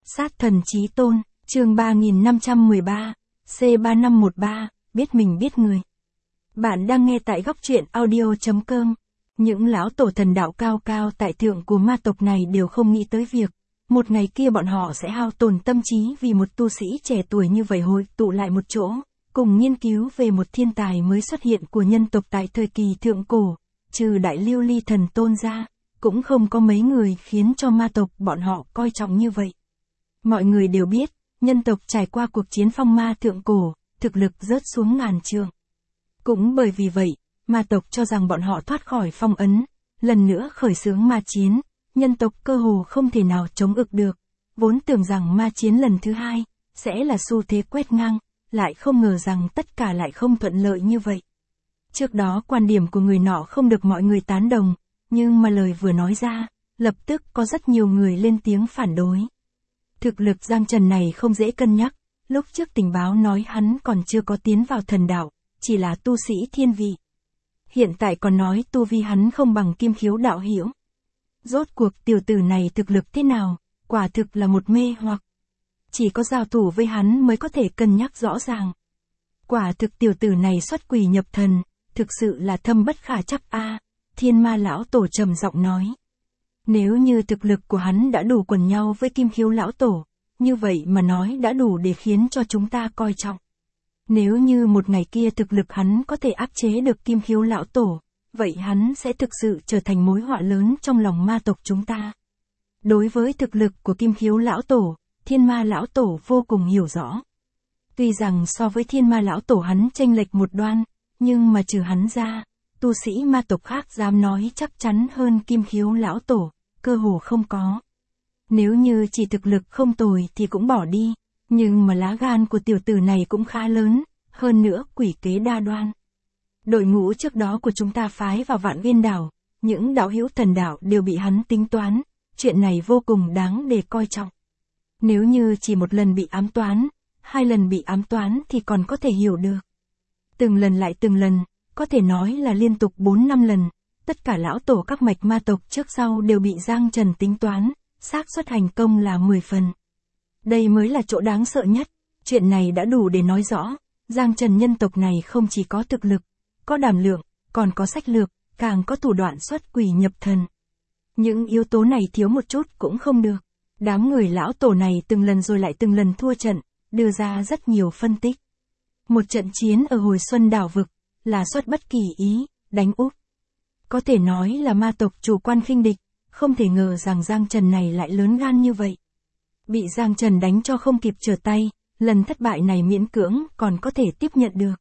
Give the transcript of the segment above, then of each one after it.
Sát thần chí tôn, chương 3513, C3513, biết mình biết người. Bạn đang nghe tại góc truyện audio.com. Những lão tổ thần đạo cao cao tại thượng của ma tộc này đều không nghĩ tới việc, một ngày kia bọn họ sẽ hao tổn tâm trí vì một tu sĩ trẻ tuổi như vậy hội tụ lại một chỗ, cùng nghiên cứu về một thiên tài mới xuất hiện của nhân tộc tại thời kỳ thượng cổ, trừ Đại Lưu Ly thần tôn ra, cũng không có mấy người khiến cho ma tộc bọn họ coi trọng như vậy. Mọi người đều biết, nhân tộc trải qua cuộc chiến phong ma thượng cổ, thực lực rớt xuống ngàn trượng. Cũng bởi vì vậy, ma tộc cho rằng bọn họ thoát khỏi phong ấn, lần nữa khởi xướng ma chiến, nhân tộc cơ hồ không thể nào chống ực được, vốn tưởng rằng ma chiến lần thứ hai, sẽ là xu thế quét ngang, lại không ngờ rằng tất cả lại không thuận lợi như vậy. Trước đó quan điểm của người nọ không được mọi người tán đồng, nhưng mà lời vừa nói ra, lập tức có rất nhiều người lên tiếng phản đối. Thực lực Giang Trần này không dễ cân nhắc, lúc trước tình báo nói hắn còn chưa có tiến vào thần đạo, chỉ là tu sĩ thiên vị. Hiện tại còn nói tu vi hắn không bằng Kim Khiếu đạo hữu. Rốt cuộc tiểu tử này thực lực thế nào, quả thực là một mê hoặc. Chỉ có giao thủ với hắn mới có thể cân nhắc rõ ràng. Quả thực tiểu tử này xuất quỷ nhập thần, thực sự là thâm bất khả trắc a. Thiên Ma lão tổ trầm giọng nói. Nếu như thực lực của hắn đã đủ quần nhau với Kim Khiếu lão tổ, như vậy mà nói đã đủ để khiến cho chúng ta coi trọng. Nếu như một ngày kia thực lực hắn có thể áp chế được Kim Khiếu lão tổ, vậy hắn sẽ thực sự trở thành mối họa lớn trong lòng ma tộc chúng ta. Đối với thực lực của Kim Khiếu lão tổ, Thiên Ma lão tổ vô cùng hiểu rõ. Tuy rằng so với Thiên Ma lão tổ hắn chênh lệch một đoan, nhưng mà trừ hắn ra, tu sĩ ma tộc khác dám nói chắc chắn hơn Kim Khiếu lão tổ, cơ hồ không có. Nếu như chỉ thực lực không tồi thì cũng bỏ đi, nhưng mà lá gan của tiểu tử này cũng khá lớn, hơn nữa quỷ kế đa đoan. Đội ngũ trước đó của chúng ta phái vào Vạn Viên đảo, những đạo hữu thần đạo đều bị hắn tính toán, chuyện này vô cùng đáng để coi trọng. Nếu như chỉ một lần bị ám toán, hai lần bị ám toán thì còn có thể hiểu được. Từng lần lại từng lần, có thể nói là liên tục 4-5 lần, tất cả lão tổ các mạch ma tộc trước sau đều bị Giang Trần tính toán, xác suất thành công là 10 phần. Đây mới là chỗ đáng sợ nhất, chuyện này đã đủ để nói rõ, Giang Trần nhân tộc này không chỉ có thực lực, có đảm lượng, còn có sách lược, càng có thủ đoạn xuất quỷ nhập thần. Những yếu tố này thiếu một chút cũng không được. Đám người lão tổ này từng lần rồi lại từng lần thua trận, đưa ra rất nhiều phân tích. Một trận chiến ở hồi xuân đảo vực, là xuất bất kỳ ý, đánh úp. Có thể nói là ma tộc chủ quan khinh địch, không thể ngờ rằng Giang Trần này lại lớn gan như vậy. Bị Giang Trần đánh cho không kịp trở tay, lần thất bại này miễn cưỡng còn có thể tiếp nhận được.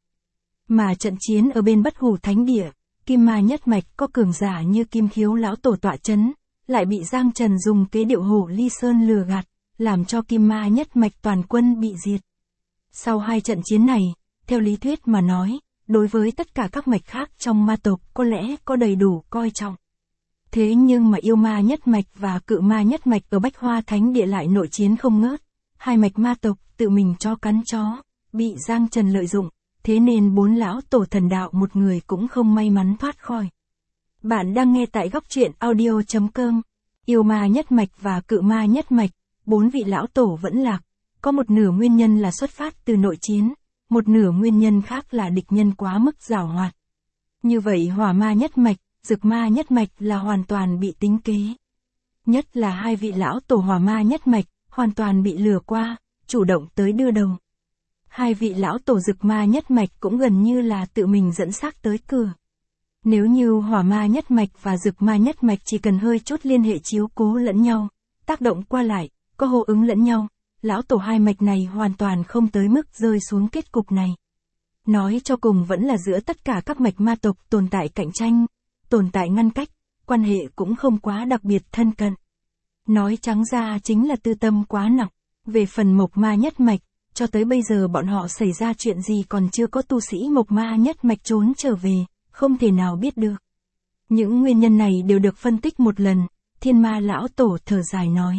Mà trận chiến ở bên Bất Hủ Thánh Địa, Kim Ma nhất mạch có cường giả như Kim Khiếu lão tổ tọa chấn, lại bị Giang Trần dùng kế điệu hổ ly sơn lừa gạt, làm cho Kim Ma nhất mạch toàn quân bị diệt. Sau hai trận chiến này, theo lý thuyết mà nói, đối với tất cả các mạch khác trong ma tộc có lẽ có đầy đủ coi trọng. Thế nhưng mà Yêu Ma nhất mạch và Cự Ma nhất mạch ở Bách Hoa Thánh Địa lại nội chiến không ngớt, hai mạch ma tộc tự mình cho cắn chó, bị Giang Trần lợi dụng, thế nên 4 lão tổ thần đạo một người cũng không may mắn thoát khỏi. Bạn đang nghe tại góc truyện audio.com. Yêu Ma nhất mạch và Cự Ma nhất mạch, 4 vị lão tổ vẫn lạc, có một nửa nguyên nhân là xuất phát từ nội chiến, một nửa nguyên nhân khác là địch nhân quá mức giảo hoạt. Như vậy Hỏa Ma nhất mạch, Dực Ma nhất mạch là hoàn toàn bị tính kế. Nhất là hai vị lão tổ Hỏa Ma nhất mạch, hoàn toàn bị lừa qua, chủ động tới đưa đầu. Hai vị lão tổ Dực Ma nhất mạch cũng gần như là tự mình dẫn xác tới cửa. Nếu như Hỏa Ma nhất mạch và Dực Ma nhất mạch chỉ cần hơi chút liên hệ chiếu cố lẫn nhau, tác động qua lại, có hô ứng lẫn nhau, lão tổ hai mạch này hoàn toàn không tới mức rơi xuống kết cục này. Nói cho cùng vẫn là giữa tất cả các mạch ma tộc tồn tại cạnh tranh, tồn tại ngăn cách, quan hệ cũng không quá đặc biệt thân cận. Nói trắng ra chính là tư tâm quá nặng. Về phần Mộc Ma nhất mạch, cho tới bây giờ bọn họ xảy ra chuyện gì còn chưa có tu sĩ Mộc Ma nhất mạch trốn trở về, không thể nào biết được. Những nguyên nhân này đều được phân tích một lần, Thiên Ma lão tổ thở dài nói.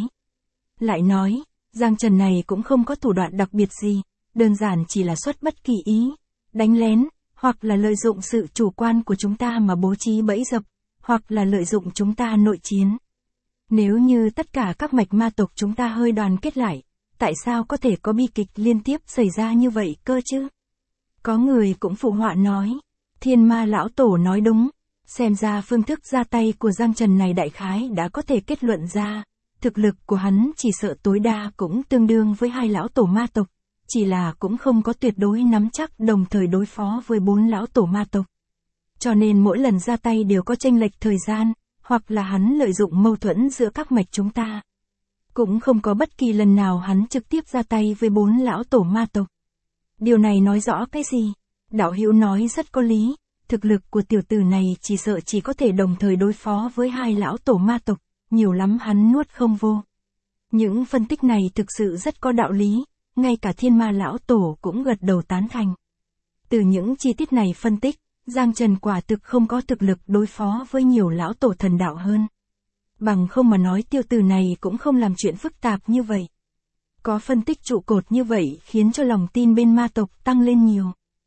Lại nói, Giang Trần này cũng không có thủ đoạn đặc biệt gì, đơn giản chỉ là xuất bất kỳ ý, đánh lén, hoặc là lợi dụng sự chủ quan của chúng ta mà bố trí bẫy dập, hoặc là lợi dụng chúng ta nội chiến. Nếu như tất cả các mạch ma tộc chúng ta hơi đoàn kết lại, tại sao có thể có bi kịch liên tiếp xảy ra như vậy cơ chứ? Có người cũng phụ họa nói, Thiên Ma lão tổ nói đúng, xem ra phương thức ra tay của Giang Trần này đại khái đã có thể kết luận ra, thực lực của hắn chỉ sợ tối đa cũng tương đương với 2 lão tổ ma tộc, chỉ là cũng không có tuyệt đối nắm chắc đồng thời đối phó với 4 lão tổ ma tộc. Cho nên mỗi lần ra tay đều có chênh lệch thời gian, hoặc là hắn lợi dụng mâu thuẫn giữa các mạch chúng ta. Cũng không có bất kỳ lần nào hắn trực tiếp ra tay với 4 lão tổ ma tộc. Điều này nói rõ cái gì? Đạo hữu nói rất có lý, thực lực của tiểu tử này chỉ sợ chỉ có thể đồng thời đối phó với 2 lão tổ ma tộc, nhiều lắm hắn nuốt không vô. Những phân tích này thực sự rất có đạo lý, ngay cả Thiên Ma lão tổ cũng gật đầu tán thành. Từ những chi tiết này phân tích, Giang Trần quả thực không có thực lực đối phó với nhiều lão tổ thần đạo hơn. Bằng không mà nói tiểu tử này cũng không làm chuyện phức tạp như vậy. Có phân tích trụ cột như vậy khiến cho lòng tin bên ma tộc tăng lên nhiều.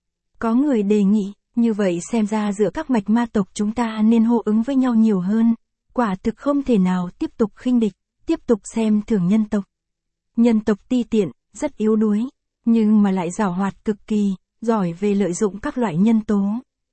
Có người đề nghị, như vậy xem ra giữa các mạch ma tộc chúng ta nên hô ứng với nhau nhiều hơn, quả thực không thể nào tiếp tục khinh địch, tiếp tục xem thường nhân tộc. Nhân tộc ti tiện, rất yếu đuối, nhưng mà lại giàu hoạt cực kỳ, giỏi về lợi dụng các loại nhân tố.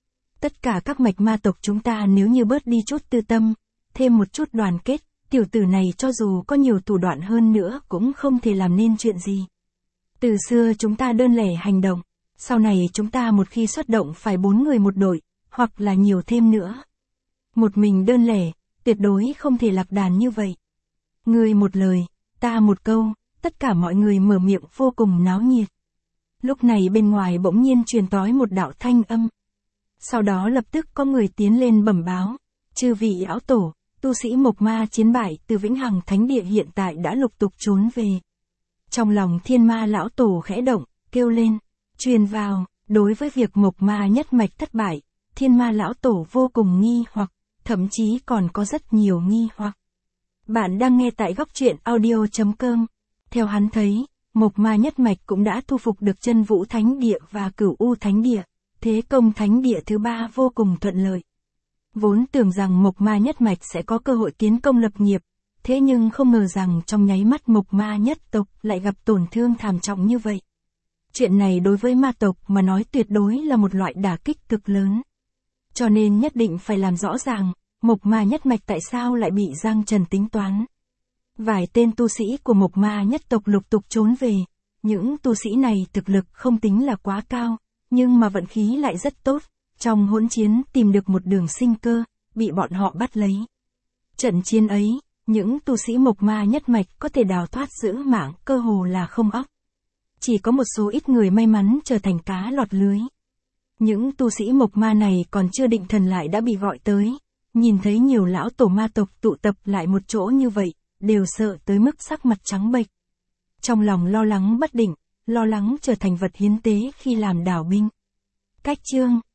Tất cả các mạch ma tộc chúng ta nếu như bớt đi chút tư tâm, thêm một chút đoàn kết, tiểu tử này cho dù có nhiều thủ đoạn hơn nữa cũng không thể làm nên chuyện gì. Từ xưa chúng ta đơn lẻ hành động, sau này chúng ta một khi xuất động phải 4 người một đội, hoặc là nhiều thêm nữa. Một mình đơn lẻ, tuyệt đối không thể lạc đàn như vậy. Người một lời, ta một câu, tất cả mọi người mở miệng vô cùng náo nhiệt. Lúc này bên ngoài bỗng nhiên truyền tới một đạo thanh âm. Sau đó lập tức có người tiến lên bẩm báo, chư vị lão tổ, tu sĩ Mộc Ma chiến bại từ Vĩnh Hằng Thánh Địa hiện tại đã lục tục trốn về. Trong lòng Thiên Ma lão tổ khẽ động, kêu lên, truyền vào, đối với việc Mộc Ma nhất mạch thất bại, Thiên Ma lão tổ vô cùng nghi hoặc, thậm chí còn có rất nhiều nghi hoặc. Bạn đang nghe tại góc truyện audio.com. Theo hắn thấy, Mộc Ma nhất mạch cũng đã thu phục được Chân Vũ Thánh Địa và Cửu U Thánh Địa, thế công Thánh Địa thứ 3 vô cùng thuận lợi. Vốn tưởng rằng Mộc Ma nhất mạch sẽ có cơ hội kiến công lập nghiệp, thế nhưng không ngờ rằng trong nháy mắt Mộc Ma nhất tộc lại gặp tổn thương thảm trọng như vậy. Chuyện này đối với ma tộc mà nói tuyệt đối là một loại đả kích cực lớn. Cho nên nhất định phải làm rõ ràng, Mộc Ma nhất mạch tại sao lại bị Giang Trần tính toán. Vài tên tu sĩ của Mộc Ma nhất tộc lục tục trốn về, những tu sĩ này thực lực không tính là quá cao, nhưng mà vận khí lại rất tốt, trong hỗn chiến tìm được một đường sinh cơ, bị bọn họ bắt lấy. Trận chiến ấy, những tu sĩ Mộc Ma nhất mạch có thể đào thoát giữ mạng cơ hồ là không óc. Chỉ có một số ít người may mắn trở thành cá lọt lưới. Những tu sĩ Mộc Ma này còn chưa định thần lại đã bị gọi tới, nhìn thấy nhiều lão tổ ma tộc tụ tập lại một chỗ như vậy, đều sợ tới mức sắc mặt trắng bệch. Trong lòng lo lắng bất định, lo lắng trở thành vật hiến tế khi làm đảo binh. Cách chương